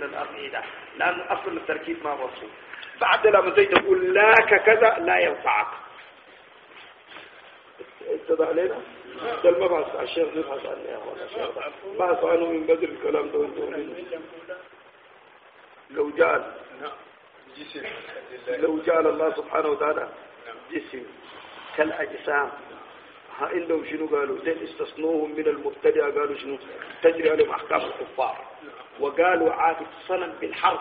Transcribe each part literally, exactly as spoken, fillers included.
من العقيدة، لأن أصل التركيب ما وصل. بعد لما زي تقول لاك كذا لا ينفعك. اتضح علينا؟ ده المبحث الشيخ نبحث عنه يا أخوانا الشيخ بحث عنه من بدر الكلام ده وانتم لو جعل لو جعل الله سبحانه وتعالى جسم كالأجسام ها عندهم شنو قالوا زين استثنوهم من المبتدع قالوا شنو تجري عليهم أحكام الكفار وقالوا عاكف صنم بالحرف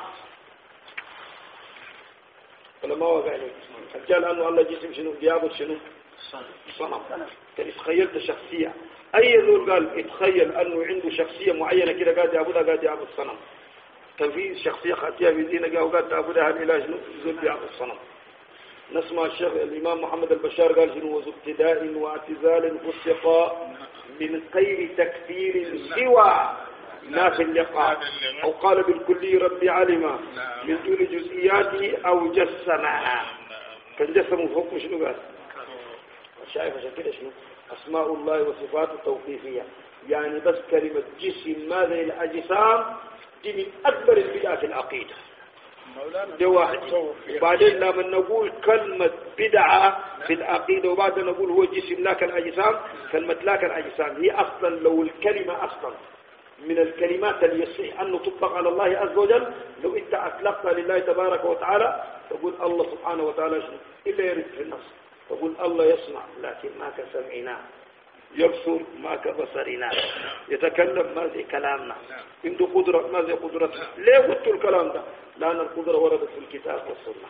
ولا ما وقع عليك قال أنه الله جسم شنو بيعبد شنو صنم كان اتخيلت شخصية أي ذول قال اتخيل أنه عنده شخصية معينة كده قاعد يعبدها قاعد يعبد صنم كان في شخصية خاتية في دينه قال قاعد تعبدها العلاج ذول بيعبد صنم. نسمع الشيخ الإمام محمد البشار قال شنو وذو ابتداء واعتزال فسق من غير تكفير سوى ما في اللقاء أو قال بالكلي ربي علم من دون جزئياته أو جسمها كان جسمه حكم شنو قال شايف عشان كده شنو أسماء الله وصفاته توقيفية يعني بس كلمة جسم ماذا الأجسام دي من أكبر البدع في العقيدة ده واحد. وبعدين لما نقول كلمة بدعة في العقيدة وبعد نقول هو جسم لا كالأجسام كلمة لا كالأجسام هي أصلا لو الكلمة أصلا من الكلمات اللي يصح أن تطلق على الله عز وجل لو أنت أطلقتها لله تبارك وتعالى تقول الله سبحانه وتعالى شنو إلا يرد في النص تقول الله يسمع لكن ما كسمعنا يبصر ما كبصرنا يتكلم ما زي كلامنا عنده قدرة ما زي قدرتنا ليه قلت الكلام ده لأن القدرة وردت في الكتاب والسنة.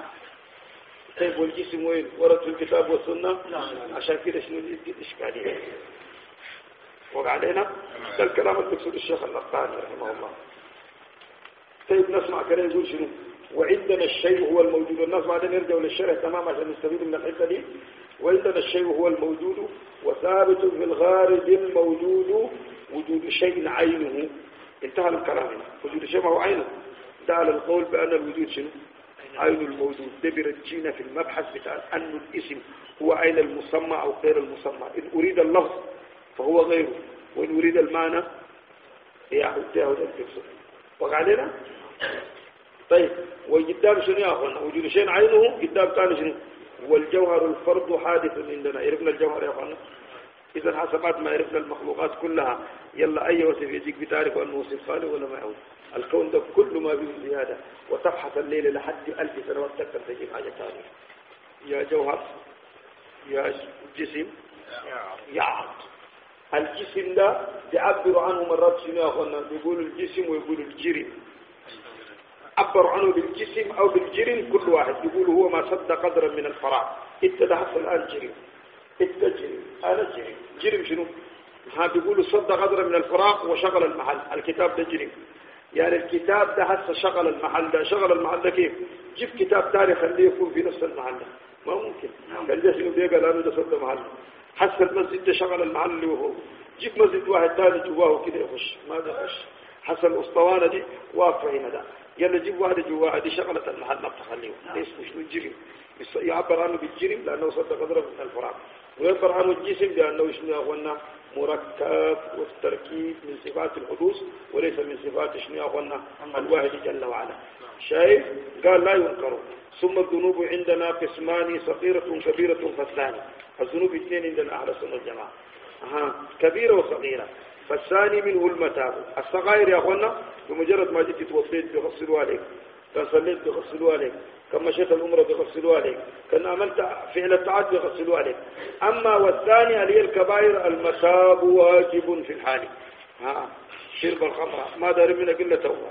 طيب والجسم وين ورد في الكتاب والسنة عشان كده شنو دي الإشكالية وقع علينا ده الكلام اللي بيقصد الشيخ النقاني رحمه الله. طيب نسمع كلام يقول شنو وعندنا الشيء هو الموجود والناس بعدين يرجعوا للشرع تماما عشان نستفيد من الحته دي. وعندنا الشيء هو الموجود وثابت في الغارب الموجود وجود شيء عينه انتهى الكلام هنا وجود شيء هو عينه ده على القول بأن الوجود شنو عين الموجود ده بيرجينا في المبحث بتاع أن الاسم هو عين المسمى أو غير المسمى إن أريد اللفظ فهو غيره وإن أريد المعنى يأخذ تأخذ الفكسر وقع علينا. طيب وقدام شنو يا أخوانا وجود شيء عينه قدام ثاني شنو والجوهر الفرد حادث عندنا عرفنا الجوهر يا أخوانا. إذا حسبات ما عرفنا المخلوقات كلها يلا أي وصف يجيك بتعرف أنه وصف خالق ولا ما يعود الكون ده كل ما فيه زيادة وتبحث الليل لحد ألف سنوات تكتر تجيب حاجة ثانية يا جوهر يا جسم يا عرض. الجسم ده بيعبروا عنه مرات شنو يا أخوانا بيقولوا الجسم ويقولوا الجرم عبروا عنه بالجسم أو بالجرم كل واحد يقول هو ما سد قدرا من الفراغ انت ده حصل الآن جرم انت جرم أنا جرم جرم شنو ها بيقولوا سد قدرا من الفراغ وشغل المحل الكتاب ده جرم يعني الكتاب ده هسه شغل المحل ده شغل المحل ده كيف جيب كتاب تاريخ اللي يكون في نفس المحل ده ما ممكن كان ده شنو بيقى لأنه ده سد محل حس المسجد ده شغل المحل اللي هو جيب مسجد واحد ثاني جواه كده يخش ما ده يخش حس الأسطوانة دي واقفة هنا ده يلا جيب واحدة جواها دي شغلة المحل ما بتخليه ليش مش الجرم يعبر عنه بالجرم لأنه صد قدره من الفراغ ويعبر عنه الجسم لأنه شنو يا مركب والتركيب من صفات الحدوث وليس من صفات شنو يا الواحد جل وعلا. شايف قال لا ينكر. ثم الذنوب عندنا قسمان صغيرة كبيرة فالثاني الذنوب اثنين عندنا أهل السنة والجماعة أها كبيرة وصغيرة فالثاني منه المتاب الصغائر يا أخوانا بمجرد ما جيت توفيت بيغسلوا عليك كان صليت بيغسلوا عليك كان مشيت الأمر بيغسلوا عليك كان عملت فعل الطاعات بيغسلوا عليك. أما والثاني اللي هي الكبائر المتاب واجب في الحال ها شرب الخمر ما دار منك إلا توبة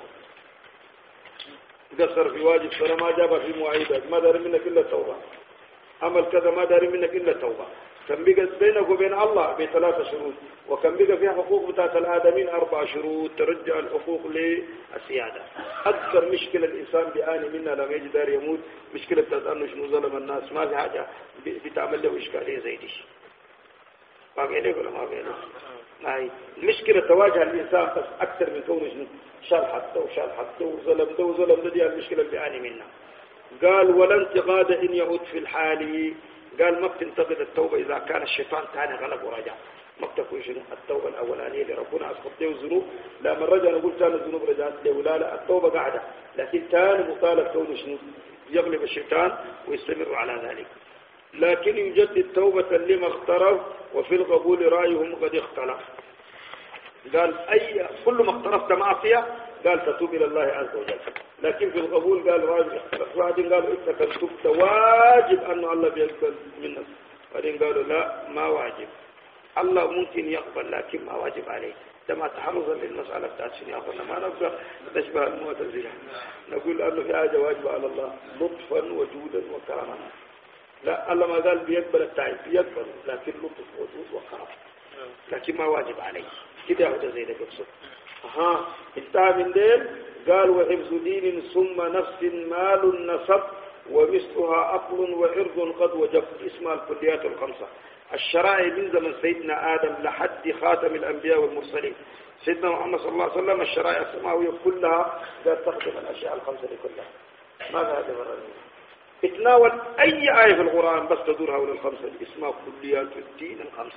قصر في واجب فلا ما جاب في معيبات ما دار منك إلا توبة عمل كذا ما دار منك إلا توبة. كم بقى بينك وبين الله بثلاثة شروط وكم بقى فيها حقوق بتاعت الآدمين أربع شروط ترجع الحقوق للسيادة. أكثر مشكلة الإنسان بيعاني منها لما يجي دار يموت مشكلة بتاعت أنه شنو ظلم الناس ما في حاجة بتعمل له إشكالية زي دي ما بينك ولا ما بينك هاي المشكلة تواجه الإنسان بس أكثر من كونه شنو شال حتى وشال حتى وظلم ده وظلم ده دي المشكلة اللي بيعاني منها. قال ولا انتقاد إن يعود في الحال قال ما بتنتقد التوبة إذا كان الشيطان تاني غلب ورجع ما بتكون شنو التوبة الأولانية اللي ربنا أسقط له الذنوب. لا من رجع نقول ثاني الذنوب رجعت له، لا لا التوبة قاعدة، لكن ثاني مطالب كونه شنو يغلب الشيطان ويستمر على ذلك. لكن يجدد توبة لما اقترف، وفي القبول رأيهم قد اختلف. قال أي كل ما اقترفت معصية قال تتوب إلى الله عز وجل، لكن في القبول قال رأيهم اختلف. بعدين قالوا إنك تبت واجب أن الله بيقبل منك، بعدين قالوا لا ما واجب، الله ممكن يقبل لكن ما واجب عليه. كما تحرزا للمسألة بتاعت شنو أخذنا ما نقدر نشبه المعتزلة نقول أنه في حاجة واجبة على الله لطفا وجودا وكرما. لا الله ما قال بيقبل التعب، بيقبل لكن لطف وجود وكرم، لكن ما واجب عليه كده. هذا زي ده بيقصد. ها انتهى من دين قال وحفظ دين ثم نفس مال نسب ومثلها عقل وعرض قد وجب. اسمها الكليات الخمسة. الشرائع من زمن سيدنا آدم لحد خاتم الأنبياء والمرسلين سيدنا محمد صلى الله عليه وسلم الشرائع السماوية كلها لا تخدم الأشياء الخمسة دي كلها. ماذا هذا مرة اتناول أي آية في القرآن بس تدور حول الخمسة دي اسمها كليات الدين الخمسة.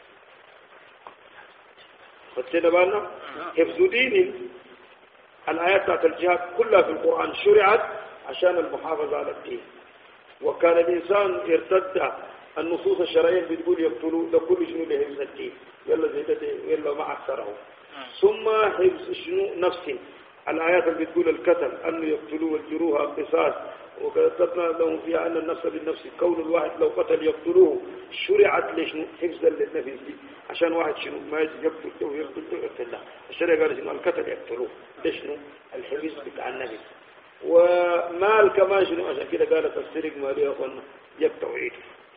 فتنا بالنا حفظ دين الآيات بتاعت الجهاد كلها في القرآن شرعت عشان المحافظة على الدين. وكان الإنسان يرتد النصوص الشرعية بتقول يقتلوا ده كل شنو لحفظ الدين يلا زي ده يلا ما أكثره. ثم حفظ شنو نفس الآيات اللي بتقول القتل أنه يقتلوا والجروح القصاص، وكتبنا لهم فيها أن النفس بالنفس كون الواحد لو قتل يقتلوه شرعت لشنو حفظا للنفس دي عشان واحد شنو ما يقتل له يقتل يقتل. الشرع قال شنو القتل يقتلوه لشنو الحفظ بتاع النفس. ومال كمان شنو عشان كده قالت السرق ماليه أخوانا يبتوعيد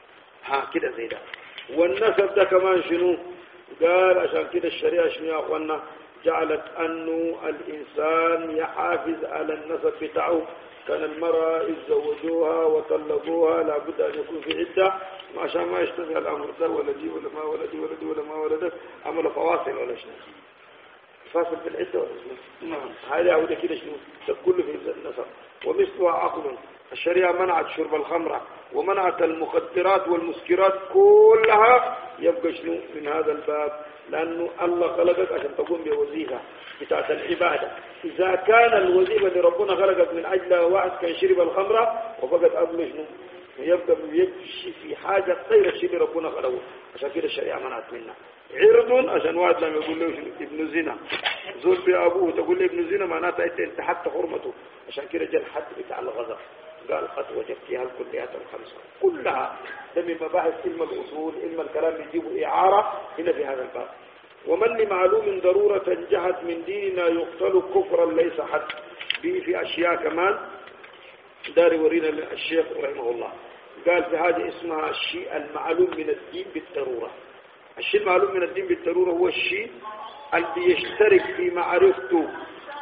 ها كده زي ده. والنسب ده كمان شنو قال عشان كده الشريعة شنو يا أخوانا جعلت أنه الإنسان يحافظ على النسب بتاعه. كان المرأة يتزوجوها وطلقوها لابد أن يكون في عدة عشان ما يشتغل الأمر ده ولدي ولا ما ولدي ولدي ولا ما ولدت عمل فواصل ولا شنو فاصل في العدة ولا شنو. نعم هذا هو كده شنو كله في النسب. ومثلها عقل الشريعة منعت شرب الخمرة ومنعت المخدرات والمسكرات كلها يبقى شنو من هذا الباب لأنه الله خلقك عشان تقوم بوظيفة بتاعت العبادة. إذا كان الوظيفة اللي ربنا خلقك من أجلها واحد كان شرب الخمرة وفقد أبله شنو يبقى يمشي في حاجة غير الشيء اللي ربنا خلقه. عشان كده الشريعة منعت منها. عرض عشان واحد لما يقول له ابن زنا زول بأبوه تقول له ابن زنا معناتها أنت انت حتى حرمته. عشان كده جاء الحد بتاع الغضب قال قد وجدتها الكليات الخمسة كلها. ده من مباحث علم الأصول علم الكلام يجيب إعارة هنا في هذا الباب. ومن لمعلوم ضرورة جهت من ديننا يقتل كفرا ليس حد به في أشياء كمان داري ورينا الشيخ رحمه الله قال في هذه اسمها الشيء المعلوم من الدين بالضرورة. الشيء المعلوم من الدين بالضرورة هو الشيء اللي يشترك في معرفته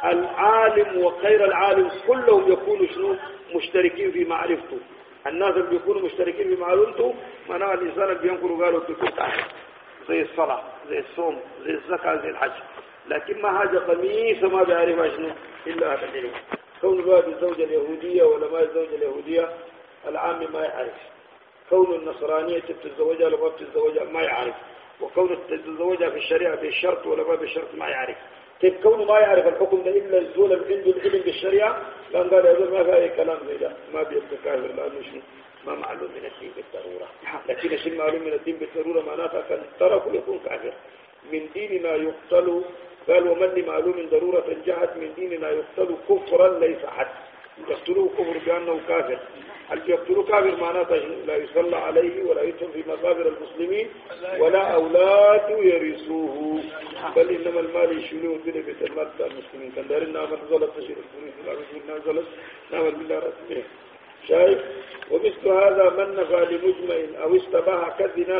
العالم وغير العالم كلهم يكونوا شنو مشتركين في معرفته. الناس اللي بيكونوا مشتركين في معلومته معناها الإنسان اللي بينقلوا قالوا بيكون تعالى زي الصلاة زي الصوم زي الزكاة زي الحج. لكن ما حاجة قميصة ما بيعرفها شنو إلا هذا العلم. كون الواحد الزوجة اليهودية ولا ما الزوجة اليهودية العام ما يعرف. كون النصرانية تتزوجها ولا ما تتزوجها ما يعرف. وكون تتزوجها في الشريعة بالشرط ولا ما بالشرط ما يعرف. كيف كونه ما يعرف الحكم ده إلا الزول اللي عنده العلم بالشريعة لأن قال هذا ما في أي كلام زي ده ما بيبقى كافر لأنه شنو ما معلوم من الدين بالضرورة. لكن الشيء معلوم من الدين بالضرورة معناتها كان ترك يكون كافر. من ديننا يقتل قال ومن لمعلوم ضرورة جهت من ديننا يقتل كفرا ليس حد. يقتلوه كفر بأنه كافر. اللي يقتلوه كافر معناته لا يصلى عليه ولا يدفن في مقابر المسلمين ولا أولاد يرثوه بل إنما المال يشيلوه الدنيا بيت المال بتاع المسلمين. كان دارين نعمل ظلت تشير الفلوس نعمل بالله ظلت نعمل بالله رسمه شايف. ومثل هذا من نفى لمجمع أو استباح كالذنا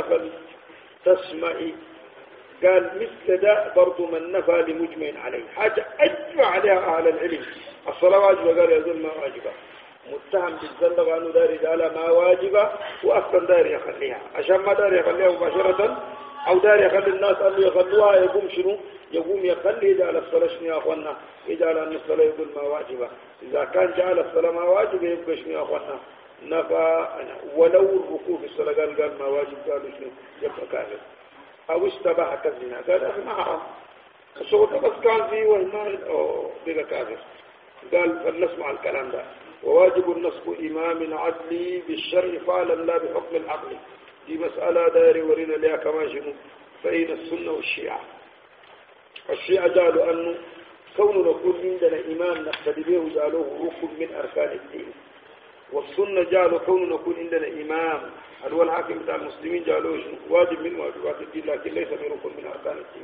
فلتسمعي قال مثل ده برضو من نفى لمجمع عليه حاجة أجمع عليها أهل العلم. الصلاة واجبة قال يظل ما واجبة متهم بالزلق أنه داري قال ما واجبة وأصلا داري يخليها عشان ما داري يخليها مباشرة أو داري يخلي الناس أنه يخلوها يقوم شنو يقوم يخلي جعل الصلاة شنو يا أخوانا يجعل أن الصلاة يقول ما واجبة. إذا كان جعل الصلاة ما واجبة يبقى شنو يا أخوانا نفى ولو الركوع في الصلاة قال قال ما واجب قالوا شنو يبقى كافر. أو اشتبه كالزنا قال أخي ما حرام الشغل بس كان فيه والمال أو بقى كافر قال فلنسمع الكلام ده وواجب النصب إمام عدلي بالشرع فعلا لا بحكم العقل دي مسألة داري ورينا لها كما شنو بين السنة والشيعة الشيعة قالوا أنه كوننا نكون عندنا إمام نقتدي به جعلوه ركن من أركان الدين والسنة جعلوا كوننا نكون عندنا إمام هو الحاكم بتاع المسلمين جعلوه واجب من واجبات الدين لكن ليس من ركن من أركان الدين.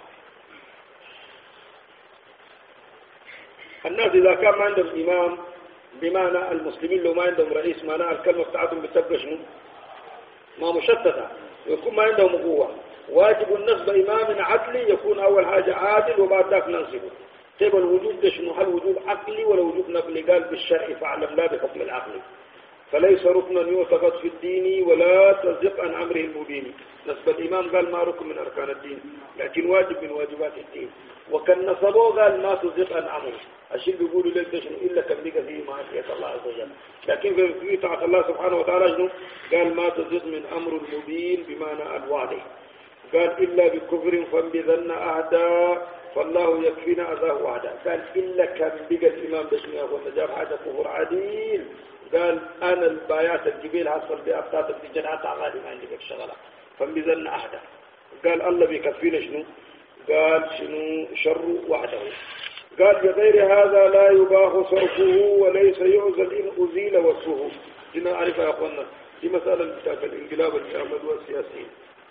الناس إذا كان ما عندهم إمام بمعنى المسلمين لو ما عندهم رئيس معنى الكلمة بتاعتهم بتبقى شنو؟ ما مشتتة يكون ما عندهم قوة. واجب النصب إمام عدلي يكون أول حاجة عادل وبعد ذاك ننصبه. طيب الوجوب ده شنو؟ هل وجوب عقلي ولا وجوب نقلي؟ قال بالشرع فاعلم لا بحكم العقل فليس ركنا يعتقد في الدين ولا تصدق عن أمره المبين. نصب الإمام قال ما ركن من أركان الدين لكن واجب من واجبات الدين. وكان نصبه قال ما تصدق عن أمره الشيء بيقولوا لك شنو إلا كان بيقى فيه معصية الله عز وجل لكن في طاعة الله سبحانه وتعالى شنو؟ قال ما تصدق من أمر المبين بمعنى الواضح. قال إلا بكفر فانبذن أهدا فالله يكفينا أذاه وعدا. قال إلا كان بقى الإمام بشنو يقول نجاب حاجة كفر عديل. قال أنا البايات الجبيل حصل بأبطات الجنات عغالي ما عندي بك شغلة فانبذن أهدا. قال الله بيكفينا شنو؟ قال شنو شر وعده. قال بغير هذا لا يباح صرفه وليس يعزل إن أزيل وصفه. هنا أعرف يا أخوانا في مسألة بتاعت الانقلاب الجامد والسياسي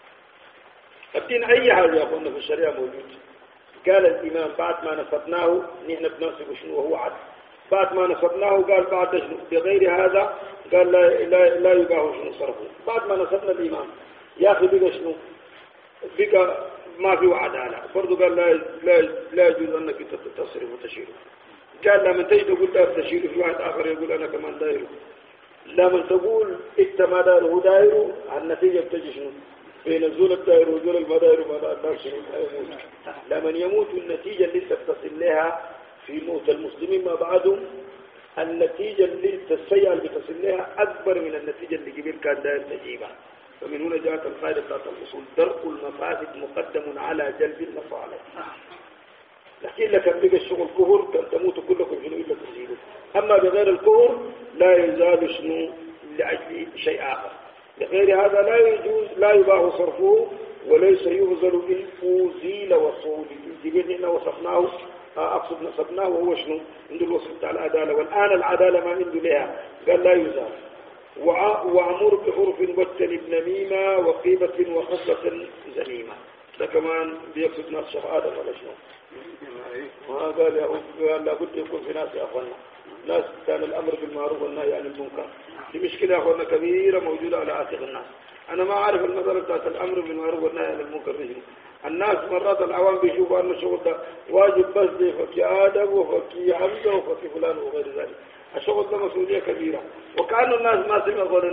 الدين أي حاجة يا أخوانا في الشريعة موجود. قال الإمام بعد ما نصبناه نحن بننصب شنو وهو عدل. بعد ما نصبناه قال بعد شنو بغير هذا قال لا لا, لا يباح شنو صرفه. بعد ما نصبنا الإمام يا أخي بقى شنو بقى ما في عدالة برضو. قال لا لا لا يجوز أنك تصرف وتشيره. قال لما تجي تقول لا تشيره في واحد آخر يقول أنا كمان دايره. لما تقول إنت ما دايره دايره النتيجة بتجي شنو بين الزول الداير وزول المداير وما الناس شنو يموت. لما يموت النتيجة اللي انت بتصل لها في موت المسلمين ما بعدهم النتيجة اللي انت السيئة اللي بتصل لها أكبر من النتيجة اللي قبل كان داير تجيبها. فمن هنا جاءت القاعدة بتاعت الأصول درء المفاسد مقدم على جلب المصالح. لكن لك بقى الشغل كهر كان تموت كلكم شنو إلا تزيدوا. أما بغير الكهر لا يزال شنو لأجل شيء آخر. بغير هذا لا يجوز لا يباح صرفه وليس يغزل إن أزيل وصول. جبنا إنه وصفناه أقصد نصبناه وهو شنو عنده الوصف بتاع العدالة. والآن العدالة ما عنده لها قال لا يزال. وعمر بحرف واجتنب نميمة وقيبة وخصلة زميمة. ده كمان بيقصد ناس شيخ آدم ولا شنو؟ ما قال يا قال لابد يكون في ناس يا أخوانا ناس كان الأمر بالمعروف والنهي عن المنكر. دي مشكلة يا أخوانا كبيرة موجودة على عاتق الناس. أنا ما أعرف المسألة بتاعت الأمر بالمعروف والنهي عن المنكر دي. الناس مرات العوام بيشوفوا أن الشغل ده واجب بس دي فكي آدم وفكي حمزة وفكي فلان وغير ذلك. الشغل ده مسؤولية كبيرة. وكأن الناس ما سمعوا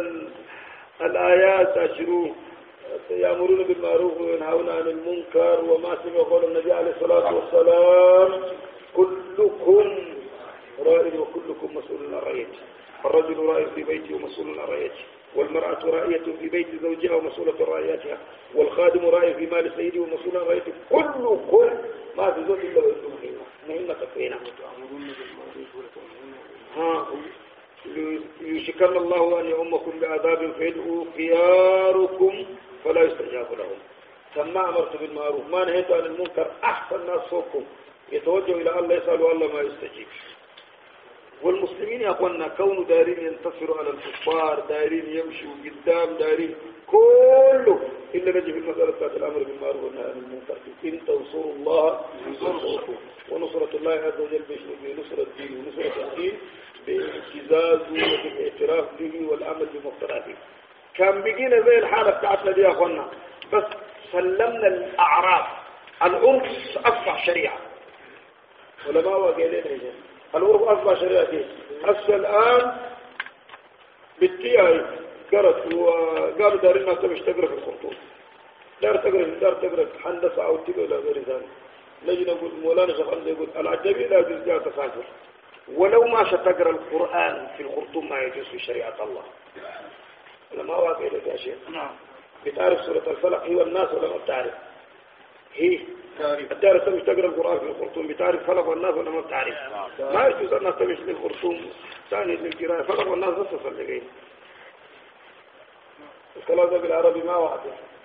الآيات أشروه يأمرون بالمعروف وينهون عن المنكر وما سمعوا قول النبي عليه الصلاة والسلام كلكم رائد وكلكم مسؤول عن رعيته. الرجل رائد في بيته ومسؤول عن رعيته والمرأة رائية في بيت زوجها ومسؤولة عن رعيتها والخادم رائد في مال سيده ومسؤول عن رعيته. كلكم ما في زوج إلا وإنتم مهمة مهمة تكفينا. ها يشكر الله أن يؤمكم بعذاب فيدعوا خياركم فلا يستجاب لهم. فما أمرت بالمعروف ما نهيت عن المنكر أحسن ناس فوقكم يتوجه إلى الله يسألوا الله ما يستجيب. والمسلمين يا أخوانا كونوا دارين ينتصروا على الكفار دارين يمشوا قدام دارين كله إلا نجي في المسألة بتاعت الأمر بالمعروف والنهي عن المنكر. إن تنصروا الله ينصركم. ونصرة الله عز وجل بنصرة الدين ونصرة الدين باعتزاز وبالاعتراف به والعمل بمقتضاه. كان بيجينا زي الحالة بتاعتنا دي يا أخوانا بس سلمنا الأعراف. العرف أصبح شريعة ولا ما هو قايلين هنا العرف أصبح شريعة دي. هسه الآن بالتياي قرأت وقالوا دارين الناس مش تقرأ في الخرطوم دار تقرأ دار تقرأ هندسة أو تقرأ إلى غير ذلك. نجي نقول مولانا شيخ حمزة يقول العجبي لا يجوز جاء تسافر ولو ما تقرأ القرآن في الخرطوم ما يجوز في شريعة الله. ولا ما هو قايلين يا شيخ؟ نعم بتعرف سورة الفلق هي والناس ولا ما بتعرف؟ هي بتعرف تمشي تقرأ القرآن في الخرطوم بتعرف فلق والناس ولا ما بتعرف؟ ما يجوز أنها تمشي للخرطوم ثاني للقراءة فلق والناس بس تصلقين الكلام ده بالعربي ما واضح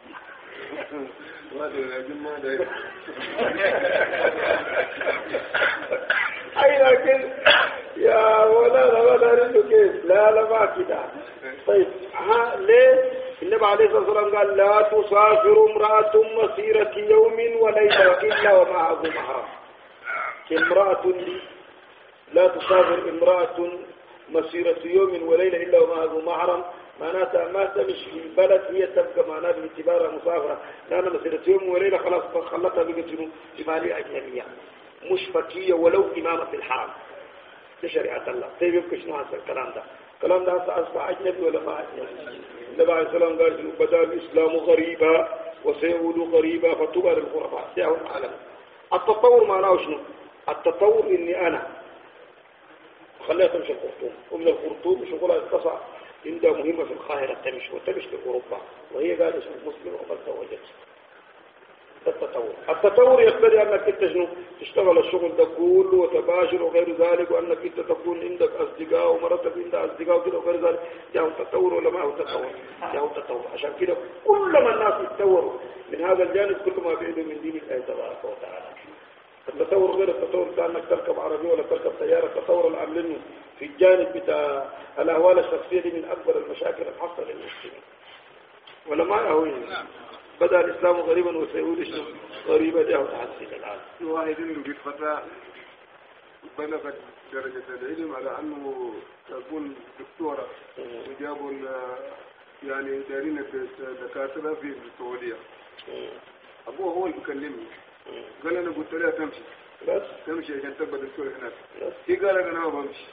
أي لكن يا ولا ولا رجل كيف لا لا ما كده طيب ها ليه النبي عليه الصلاة والسلام قال لا تسافر امرأة مسيرة يوم وليلة إلا ومعه محرم امرأة لا تسافر امرأة مسيرة يوم وليلة إلا ومعه محرم معناتها ما تمشي في البلد هي تبقى معناها باعتبارها مسافرة لأن مسيرة يوم وليلة خلاص خلتها بقت جمالية أجنبية مش فكية ولو إمامة في الحرم لشريعة الله طيب يبقى شنو هذا الكلام ده الكلام ده أصبح أجنبي ولا ما أجنبي النبي عليه السلام قال بدأ الإسلام غريبا وسيعود غريبا فتوبى للغرباء سيعود العالم التطور معناه شنو التطور إني أنا خليها تمشي الخرطوم ومن الخرطوم شغلها اتصع عندها مهمة في القاهرة تمشي وتمشي في أوروبا وهي قاعدة اسمه مسلم وقد زوجت التطور التطور يقتضي أنك أنت شنو تشتغل الشغل ده كله وتباشر وغير ذلك وأنك أنت تكون عندك أصدقاء ومرتب عندها أصدقاء وكده وغير ذلك جاءوا التطور ولا ما هو تطور جاءوا التطور عشان كده كل ما الناس يتطوروا من هذا الجانب كل ما بعيدوا من دين الله تبارك وتعالى التطور غير التطور بتاع انك تركب عربية ولا تركب سيارة التطور العام لانه في الجانب بتاع الأهوال الشخصية دي من أكبر المشاكل الحصة للمسلمين ولا ما هو بدأ الإسلام غريبا وسيعود غريبا جاءه تحسين الآن واحد منه بالفتاة بلغت درجة العلم على أنه تكون دكتورة وجابوا يعني دارين الدكاترة في السعودية أبوه هو اللي بيكلمني قال أنا قلت لها تمشي بس تمشي عشان تبقى دكتور هناك هي قال أنا ما بمشي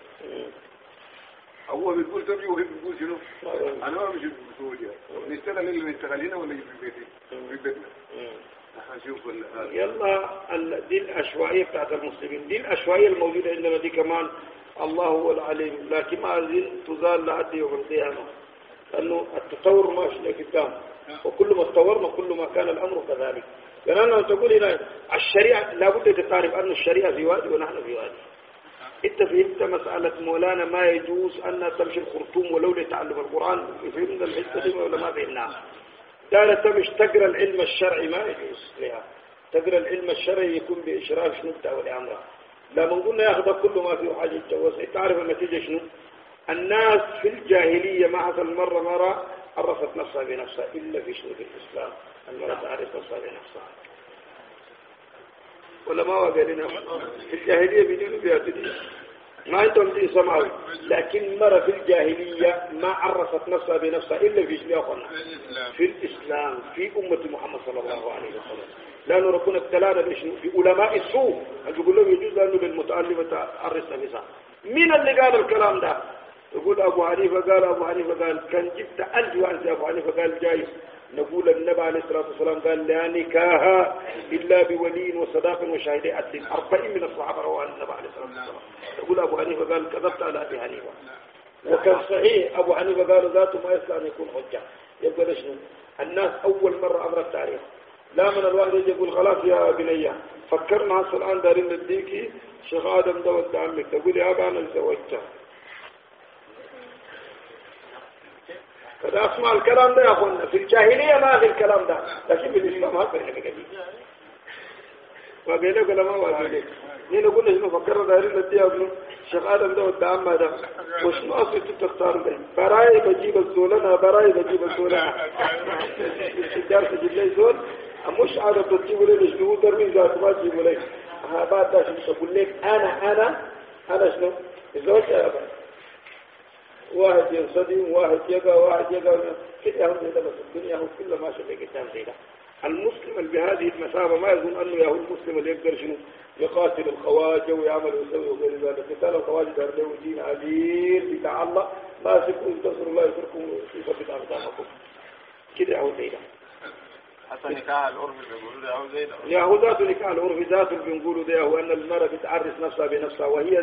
هو بيقول تمشي وهي بتقول شنو أنا ما بمشي في السعودية نشتغل اللي نشتغل هنا ولا في بيتي في بيتنا هنشوف يلا دي الأشوائية بتاعت المسلمين دي الأشوائية الموجودة عندنا دي كمان الله هو العليم لكن ما زين تزال لحد يوم القيامة لأنه التطور ماشي قدام وكل ما تطورنا كل ما كان الأمر كذلك لأننا تقول هنا الشريعة لابد تتعرف أن الشريعة في وادي ونحن في وادي انت فهمت مسألة مولانا ما يجوز أن تمشي الخرطوم ولو لتعلم القرآن فهمنا الحتة دي ولا ما فهمناها لا تمش تقرأ العلم الشرعي ما يجوز لها تقرأ العلم الشرعي يكون بإشراف شنو بتاع والأمر لما قلنا ياخذ كل ما فيه حاجة يتجوز تعرف النتيجة شنو الناس في الجاهلية ما حصل مرة مرة عرفت نفسها بنفسها إلا في شنو في الإسلام المرأة تعرف نفسها بنفسها ولا ما وقالنا في الجاهلية بيدينوا بها تدين ما عندهم دين سمعوا لكن مرة في الجاهلية ما عرفت نفسها بنفسها إلا في شنو أخونا في الإسلام في أمة محمد صلى الله عليه وسلم لأنه ربنا ابتلانا بشنو بعلماء السوء يقول لهم يجوز لأنه للمتعلمة تعرف نفسها مين اللي قال الكلام ده يقول أبو حنيفة قال أبو حنيفة قال كان جبت ألف واحد أبو حنيفة قال جايز نقول النبي عليه الصلاة والسلام قال لا نكاح إلا بولي وصداق وشاهدي عدل أربعين من الصحابة رواه النبي عليه الصلاة والسلام يقول أبو حنيفة قال كذبت على أبي حنيفة وكان صحيح أبو حنيفة قال ذاته ما يصلح أن يكون حجة يبقى لشنو الناس أول مرة أمر التاريخ لا من الواحد يجي يقول خلاص يا بنية فكرنا هسه الآن دارين نديكي شيخ آدم ده ود عمك تقول يا أبا أنا زوجتها فده اسمع الكلام ده يا أخوانا في الجاهلية ما في الكلام ده لكن في الإسلام هذا بينك قديم وبينك ولا ما وبينك نحن قلنا شنو فكرنا دارين نديها ابنه شيخ آدم ده ود عمه ده وشنو أصل تختار ده براي بجيب الزولنا براي بجيب الزولنا الشجار تجيب لي زول مش عارف تجيبوا لي شنو ترمي ذات ما تجيبوا لي ها بعد ده شنو تقول لك أنا أنا أنا شنو الزوج يا أبا واحد ينصدم واحد يقع واحد يقع كده هم هذا بس الدنيا هو كل ما شاء قدام زيدا المسلم اللي بهذه المثابة ما يظن أنه يهو المسلم اللي يقدر شنو يقاتل الخواجة ويعمل ويسوي وغير ذلك قتال الخواجة ده له دين عليل بتاع الله ما سكوا ينتصر الله يفركم ويثبت أقدامكم كده هو زيدا حتى نكاح العرف بيقولوا ده هو زيدا يا هو ذات نكاح العرف ذات بيقولوا ده هو أن المرأة بتعرس نفسها بنفسها وهي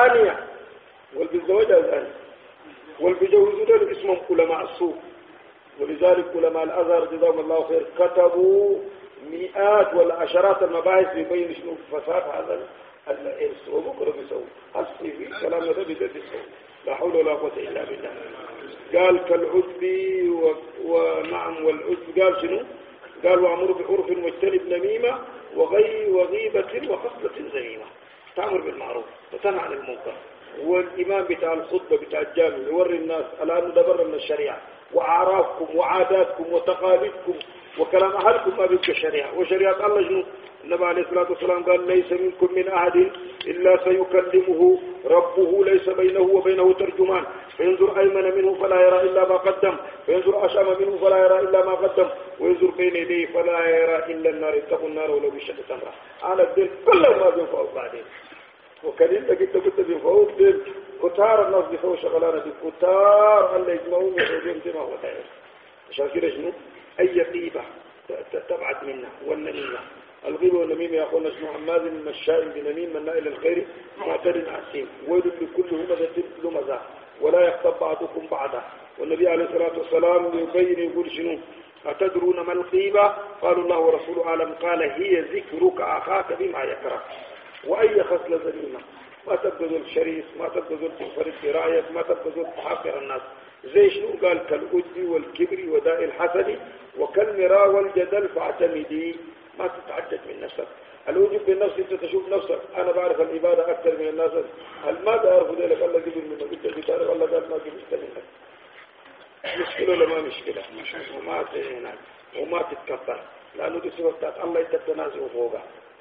زانية والبزوجة زانية والبيجوزوا ده اسمهم علماء السوء ولذلك علماء الازهر جزاهم الله خير كتبوا مئات ولا عشرات المباحث بيبين شنو فساد هذا الارث وبكره بيسوي اصلي في كلام ده بيسوي لا حول ولا قوه الا بالله. قال كالعجب و... ونعم والعجب قال شنو؟ قال وامر بعرف واجتنب نميمه وغي وغيبه وخصله ذميمه. تامر بالمعروف وتنهى عن المنكر. والامام بتاع الخطبه بتاع الجامع يوري الناس الان ندبر من الشريعه واعرافكم وعاداتكم وتقاليدكم وكلام اهلكم ما بيبقى شريعه وشريعه الله شنو؟ النبي عليه الصلاة والسلام قال ليس منكم من أحد إلا سيكلمه ربه ليس بينه وبينه ترجمان فينظر أيمن منه فلا يرى إلا ما قدم وينظر أشأم منه فلا يرى إلا ما قدم وينظر بين يديه فلا يرى إلا النار اتقوا النار ولو بشق تمرة. على الدين كل ما بينفعوا بعدين وكلمة قلت قلت بينفعوا الدين كتار الناس بيسووا شغلانة دي كتار اللي يجمعون ويحوزون زي ما هو تعرف. عشان كده شنو؟ أي غيبة تبعد منا والنميمة. الغيبة والنميمة يا أخوانا شنو؟ هماز مشاء بنميم مناء إلى الخير معتد عسيم ويل لكل همزة لمزة ولا يغتب بعضكم بعضا. والنبي عليه الصلاة والسلام يبين يقول شنو؟ أتدرون ما الغيبة؟ قالوا الله ورسوله أعلم قال هي ذكرك أخاك بما يكره. وأي خصلة ذميمة ما تبذل الشريف ما تبذل تنفرد برأيك ما تبذل تحقر الناس زي شنو؟ قال كالأجب والكبر وداء الحسد وكالمراء والجدل فاعتمدي ما تتعجد من نفسك. الوجب بالنفس انت تشوف نفسك انا بعرف العباده اكثر من الناس هل ما تعرف ذلك الله قبل منك انت بتعرف الله قال ما قبلت منك مشكله ولا ما مشكله وما هناك وما تتكبر لانه دي صفات الله يتنازل فوقها.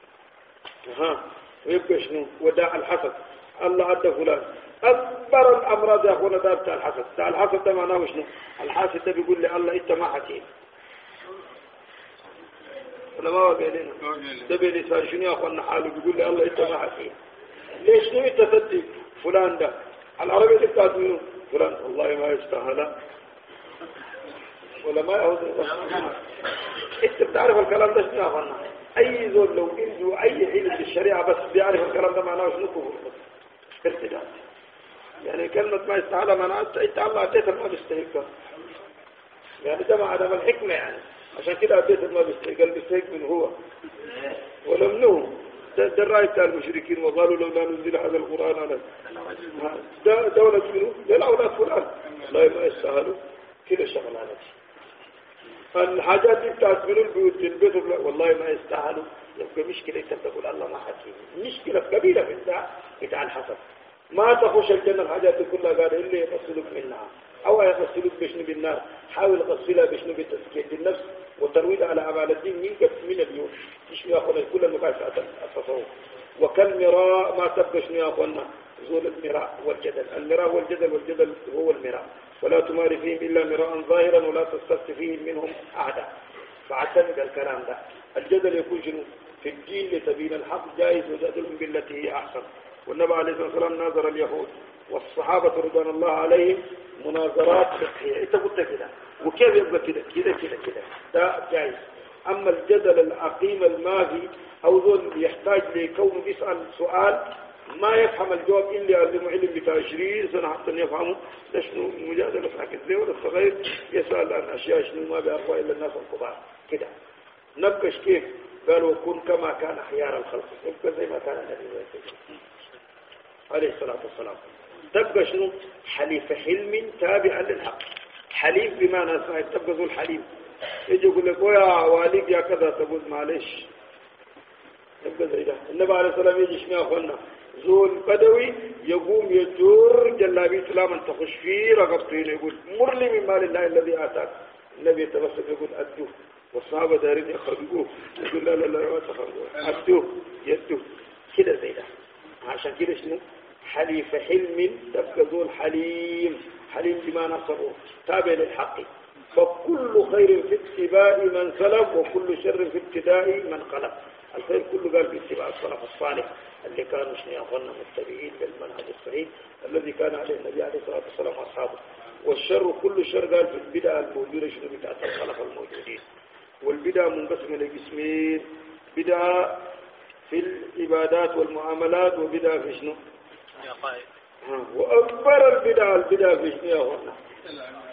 ها ويبقى شنو؟ وداع الحسد الله عد فلان اكبر الامراض يا اخوانا ده بتاع الحسد. بتاع الحسد ده معناه شنو؟ الحاسد ده بيقول لي الله انت ما حكيم ولا ما قايلين ده بلسان شنو يا اخوانا حاله بيقول لي الله انت ما حكيم. ليش ليه انت تدي فلان ده العربي اللي بتاعت منه فلان والله ما يستاهل ولا ما يهود انت بتعرف الكلام ده شنو يا اخوانا؟ اي زول لو عنده اي علم بالشريعه بس بيعرف الكلام ده معناه شنو؟ كفر ارتداد. يعني كلمه ما يستاهل معناها انت الله اديتك ما بيستحقها يعني ده مع عدم الحكمه يعني عشان كده اديتك ما بيستحق قال بيستحق من هو ولم نو ده, ده الراي بتاع المشركين وقالوا لولا نزل هذا القران على ده دوله منه ده الاولاد فلان لا ما يستاهلوا كده شغلانه. الحاجات دي بتاعت منو البيوت البيت والله ما يستاهلوا يبقى مشكله انت تقول الله ما حكيم. مشكله كبيره في بتاع بتاع الحسد ما تخش الجنه الحاجات دي كلها قال اللي يغسلك منها او يغسلك بشنو بالنار حاول تغسلها بشنو بتزكيه النفس وترويض على اعمال الدين من من اليوم مش ياخذ كل المقايسات التصوف. وكالمراء ما تبقى شنو يا اخوانا؟ زول المراء والجدل. المراء والجدل والجدل هو المراء ولا تماري فيهم الا مراء ظاهرا ولا تستفت فيهم منهم احدا. فاعتمد الكلام ده. الجدل يكون شنو؟ في الدين لتبين الحق جائز وجادلهم بالتي هي احسن. والنبي عليه الصلاه والسلام ناظر اليهود والصحابه رضوان الله عليهم مناظرات فقهيه. انت قلت كده وكيف يبقى كده كده كده كده ده جائز. اما الجدل العقيم الماضي او ذول يحتاج لكون بيسال سؤال ما يفهم الجواب الا يعلمه علم بتاع عشرين سنه حتى يفهمه ده شنو مجادله في حكي زي ولا الصغير يسال عن اشياء شنو ما بيعرفها الا الناس الكبار كده. نبقش كيف؟ قالوا كن كما كان خيار الخلق يبقى زي ما كان النبي عليه الصلاه والسلام. تبقى شنو؟ حليف حلم تابعا للحق. حليف بمعنى صاحب تبقى ذو الحليم يجي يقول لك ويا واليك يا كذا تقول معلش تبقى زي ده. النبي عليه الصلاه والسلام يجي شنو يا اخوانا؟ زول بدوي يقوم يجور جلابي سلاما تخش فيه رقبته يقول مر لي من مال الله الذي اتاك. النبي يتبسم يقول ادوه والصحابه دارين يخرجوه يقول لا لا لا ما تخرجوه ادوه يدوه كده زي ده. عشان كده شنو؟ حليف حلم تبقى ذو الحليم. حليم بما نصبه تابع للحق. فكل خير في اتباع من سلف وكل شر في ابتداء من خلف. الخير كله قال في اتباع السلف الصالح اللي كانوا شنو يظن متبعين للمنهج الصحيح الذي كان عليه النبي عليه الصلاه والسلام واصحابه. والشر كل شر قال في البدع الموجوده شنو بتاعت الخلف الموجودين. والبدع منقسمه لقسمين بدع في العبادات والمعاملات وبدع في شنو؟ واكبر البدع البدع في شنو يا اخوانا؟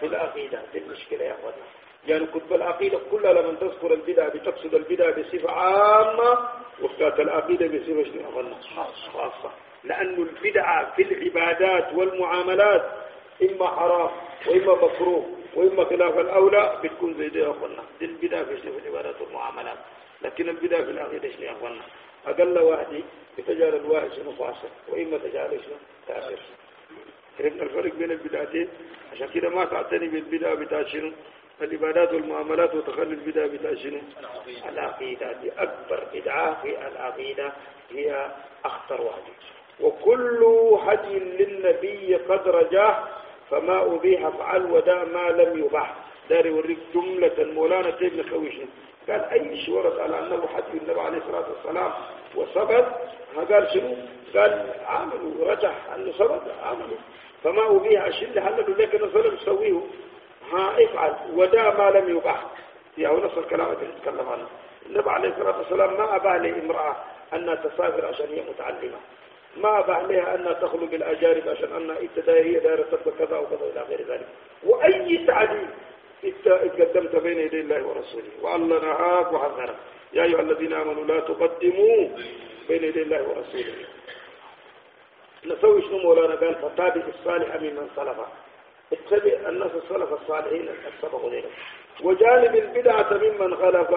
في العقيدة. دي المشكلة يا أخوانا. يعني كتب العقيدة كلها لما تذكر البدع بتقصد البدع بصفة عامة، وكانت العقيدة بصفة شنو أخوانا خاصة، لأن البدع في العبادات والمعاملات إما حرام وإما مكروه وإما خلاف الأولى بتكون زي دي يا أخوانا. دي البدع في شنو في العبادات والمعاملات، لكن البدع في العقيدة شنو يا أخوانا أقل واحد بتجعل الواحد شنو فاسق وإما تجعل شنو كافر. عرفنا الفرق بين البدعتين، عشان كده ما تعتني بالبدع بتاع شنو العبادات والمعاملات وتخلي البدع بتاع شنو العقيدة. دي أكبر بدعة في العقيدة، هي أخطر واحدة. وكل هدي للنبي قد رجاه فما أبيح فعل ودع ما لم يباح. داري يوريك جملة مولانا ابن خويشن قال أي شيء ورد على أنه حدي النبي عليه الصلاة والسلام وثبت، قال شنو؟ قال عملوا، رجح أنه ثبت عملوا، فما أبيح الشيء اللي حللوا لك نصر يسويه ها افعل ودع ما لم يباح. يعني نص الكلام اللي نتكلم عنه. النبي عليه الصلاة والسلام ما أباح لامرأة أنها تسافر عشان هي متعلمة، ما أباح لها أنها تخلو بالأجانب عشان أنها ابتدائية هي دائرة تبقى كذا وكذا إلى غير ذلك. وأي تعليم قدمت بين يدي الله ورسوله، والله نهاك وحذرك يا أيها الذين آمنوا لا تقدموا بين يدي الله ورسوله. نسوي شنو مولانا قال فتابع الصالح ممن سلف، اتبع الناس السلف الصالحين السبق لهم، وجانب البدعة ممن خلف،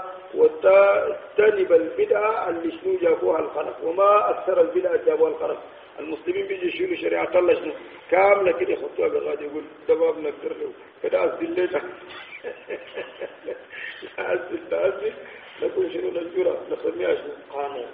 وتجنب البدعة اللي شنو جابوها الخلف. وما أكثر البدعة جابوها الخلف. المسلمين بيجي يشيلوا شريعة الله شنو كاملة كده يخطوها بالغادي، يقول دباب نكتر له كده أسدل لنا أسدل أسدل نكون شنو نجورة نسميها شنو قانون.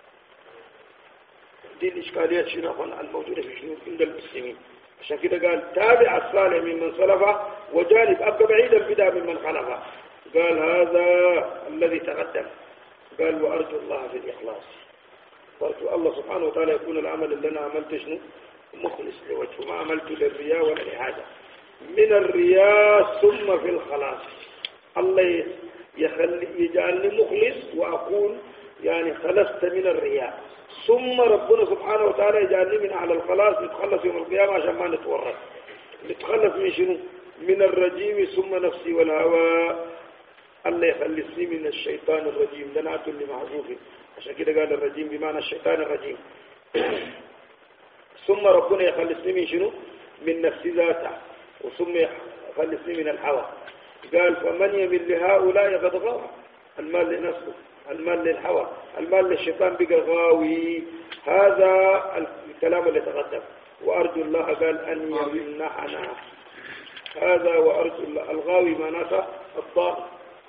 دي الإشكاليات شنو الموجودة في شنو عند المسلمين. عشان كده قال تابع الصالح ممن سلف وجانب أبقى بعيد البدع ممن خلفه. قال هذا الذي تقدم. قال وأرجو الله في الإخلاص، وأرجو الله سبحانه وتعالى يكون العمل اللي أنا عملت شنو مخلص لوجهه، ما عملت للرياء ولا لحاجة. من الرياء ثم في الخلاص، الله يخلي يجعلني مخلص وأكون يعني خلصت من الرياء، ثم ربنا سبحانه وتعالى يجعلني من أهل الخلاص نتخلص يوم القيامة عشان ما نتورط. نتخلص من شنو؟ من الرجيم ثم نفسي والهوى. الله يخلصني من الشيطان الرجيم، ده نعت لمحذوف، عشان كده قال الرجيم بمعنى الشيطان الرجيم. ثم ربنا يخلصني من شنو؟ من نفسي ذاته، وثم يخلصني من الهوى. قال فمن يمل لهؤلاء قد غاوى. المال لنفسه، المال للهوى، المال للشيطان بقى غاوي. هذا الكلام اللي تقدم. وأرجو الله قال أن يمنحنا هذا، وأرجو الله الغاوي معناته الضال.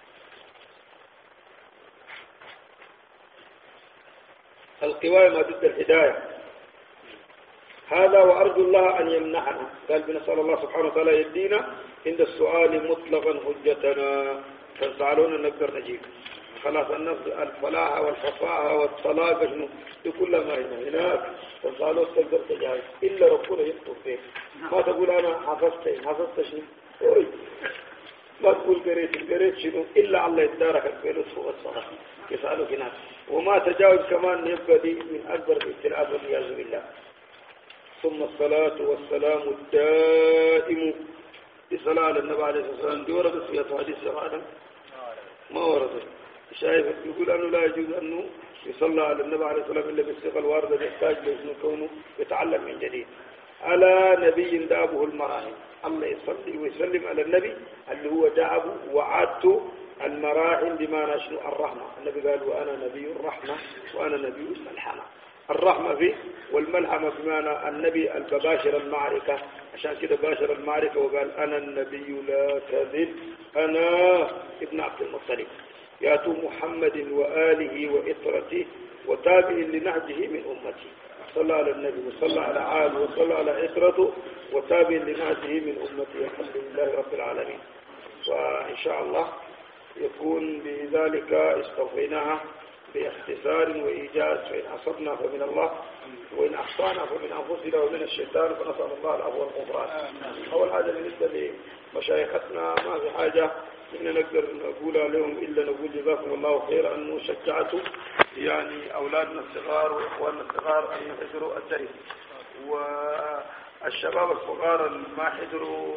القواية ما ضد الهداية. هذا وأرجو الله أن يمنحنا. قال بنسأل الله سبحانه وتعالى يدينا عند السؤال مطلقا حجتنا، فسألونا نقدر نجيب. خلاص النفس الفلاحة والفصاحة والطلاق شنو كل ما هنا هناك، فسألوه تقدر تجاهز إلا ربنا يكتب فيه. ما تقول أنا حفظت حفظت شنو ما تقول قريت قريت شنو إلا الله يدارك الفلوس والصلاة يسألوك هناك. وما تجاوز كمان يبقى دي من أكبر الابتلاءات والعياذ بالله. ثم الصلاة والسلام الدائم بصلاة على النبي عليه الصلاة والسلام. دي وردت في حديث هذا ما وردت. شايف يقول أنه لا يجوز أنه يصلى على النبي عليه الصلاة والسلام إلا بالصيغة الواردة، يحتاج لأنه كونه يتعلم من جديد. على نبي دابه المراحل، الله يصلي ويسلم على النبي اللي هو دعبه وعادته المراحل بما نشنو الرحمة. النبي قال وأنا نبي الرحمة وأنا نبي الملحمة. الرحمة فيه والملحمة بمعنى النبي الباشر المعركة، عشان كده باشر المعركة وقال أنا النبي لا كذب أنا ابن عبد المطلب. ياتوا محمد وآله وإطرته وتابع لنهجه من أمتي. صلى على النبي وصلى على آله وصلى على إطرته وتابع لنهجه من أمتي. الحمد لله رب العالمين. وإن شاء الله يكون بذلك استوفيناها باختصار وإيجاز. فإن أصبنا فمن الله وإن أخطأنا فمن أنفسنا ومن الشيطان، فنسأل الله العفو والغفران. أول حاجة بالنسبة لمشايختنا ما في حاجة إن نقدر نقول لهم إلا نقول جزاكم الله خير أنه شجعتوا يعني أولادنا الصغار وإخواننا الصغار أن يحضروا الدرس، والشباب الصغار اللي ما حضروا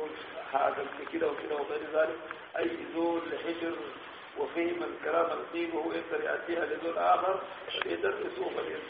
هذا كده وكده وغير ذلك. أي زول حجر وفهم الكلام القيم وهو يقدر يأتيها لزول آخر يدرسه